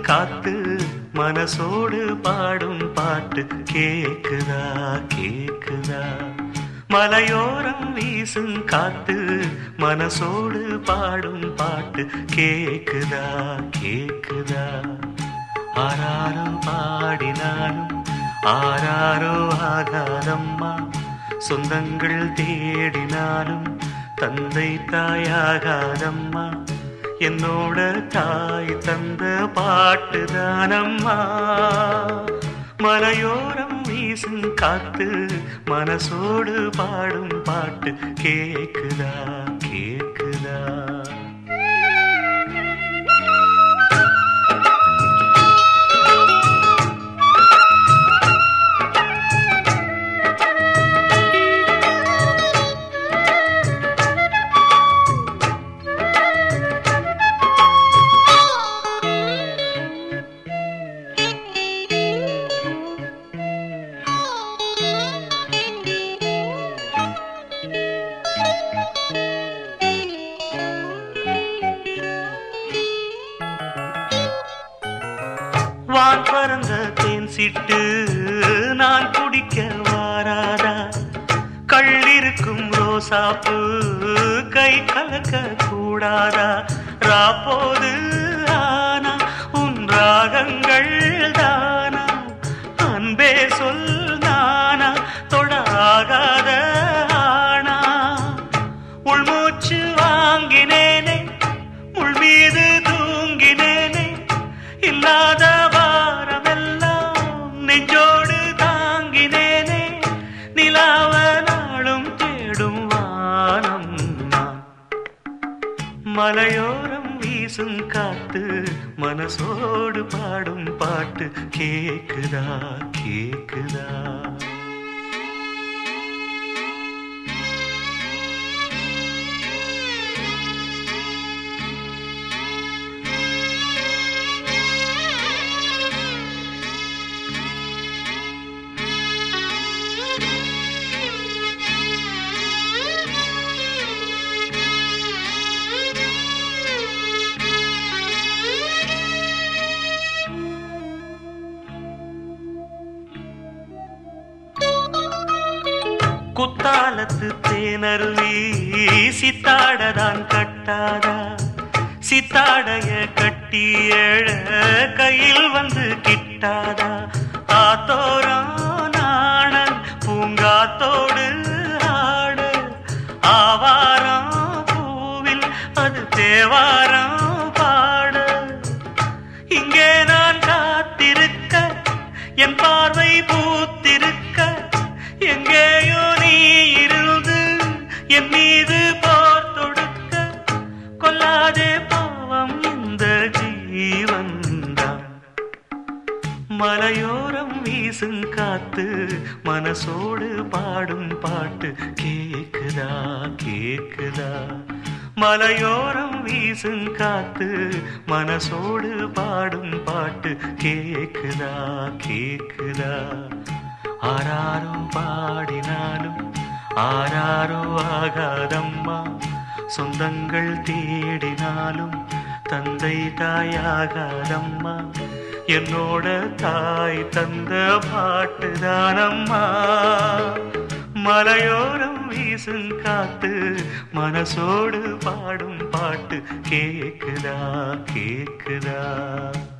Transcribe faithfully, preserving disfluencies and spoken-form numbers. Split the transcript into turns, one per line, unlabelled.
காத்து மனசோடு பாடும் பாட்டு கேக்குதா கேக்குதா மலையோரம் வீசும் காத்து மனசோடு பாடும் பாட்டு கேக்குதா கேக்குதா ஆராரோ பாடினாலும் ஆராரோ ஆகாதம்மா சொந்தங்கள் தேடினாலும் தந்தை தாயாகாதம்மா என்னோட தாய் தந்த பாட்டுதானம்மா மலையோரம் வீசும் காத்து மனசோடு பாடும் பாட்டு கேக்குதா கேக்குதா வான் பறந்த தேன் சிட்டு நான் குடிக்க வாராதா கள்ளிருக்கும் ரோசாப்பு கை கலக்க கூடாதா ராப்போது ஆனா உன் ராகங்கள் தானா அன்பே சொல் நானா தொடாகாத ஆனா உள்மூச்சு வாங்கினேனே உள் மீது தூங்கினேனே இல்லாத நெஞ்சோடு தாங்கினேனே நிலாவ நாளும் தேடும் வானம் நான் மலையோரம் வீசும் காத்து மனசோடு பாடும் பாட்டு கேக்குதா கேக்குதா குத்தாலத்து தேனருவி சித்தாடதான் கட்டாதா சித்தாடைய கட்டி எழ கையில் வந்து கிட்டாதா ஆத்தோரம் நாணன் பூங்காத்தோடு ஆட ஆவாரம் பூவில் அது தேவாரம் பாட இங்கே நான் காத்திருக்க என் பார்வை பூத்திருக்க எங்கேயோ நீ இருந்து என் மீது போர் தொடுக்க கொல்லாதே பாவம் இந்த ஜீவன்தான் மலையோரம் வீசும் காத்து மனசோடு பாடும் பாட்டு கேக்குதா கேக்குதா மலையோரம் வீசும் காத்து மனசோடு பாடும் பாட்டு கேக்குதா கேக்குதா ஆராரோ பாடினாலும் ஆராரோ ஆகாதம்மா சொந்தங்கள் தேடினாலும் தந்தை தாயாகாதம்மா என்னோட தாய் தந்த பாட்டுதானம்மா மலையோரம் வீசும் காத்து மனசோடு பாடும் பாட்டு கேக்குதா கேக்குதா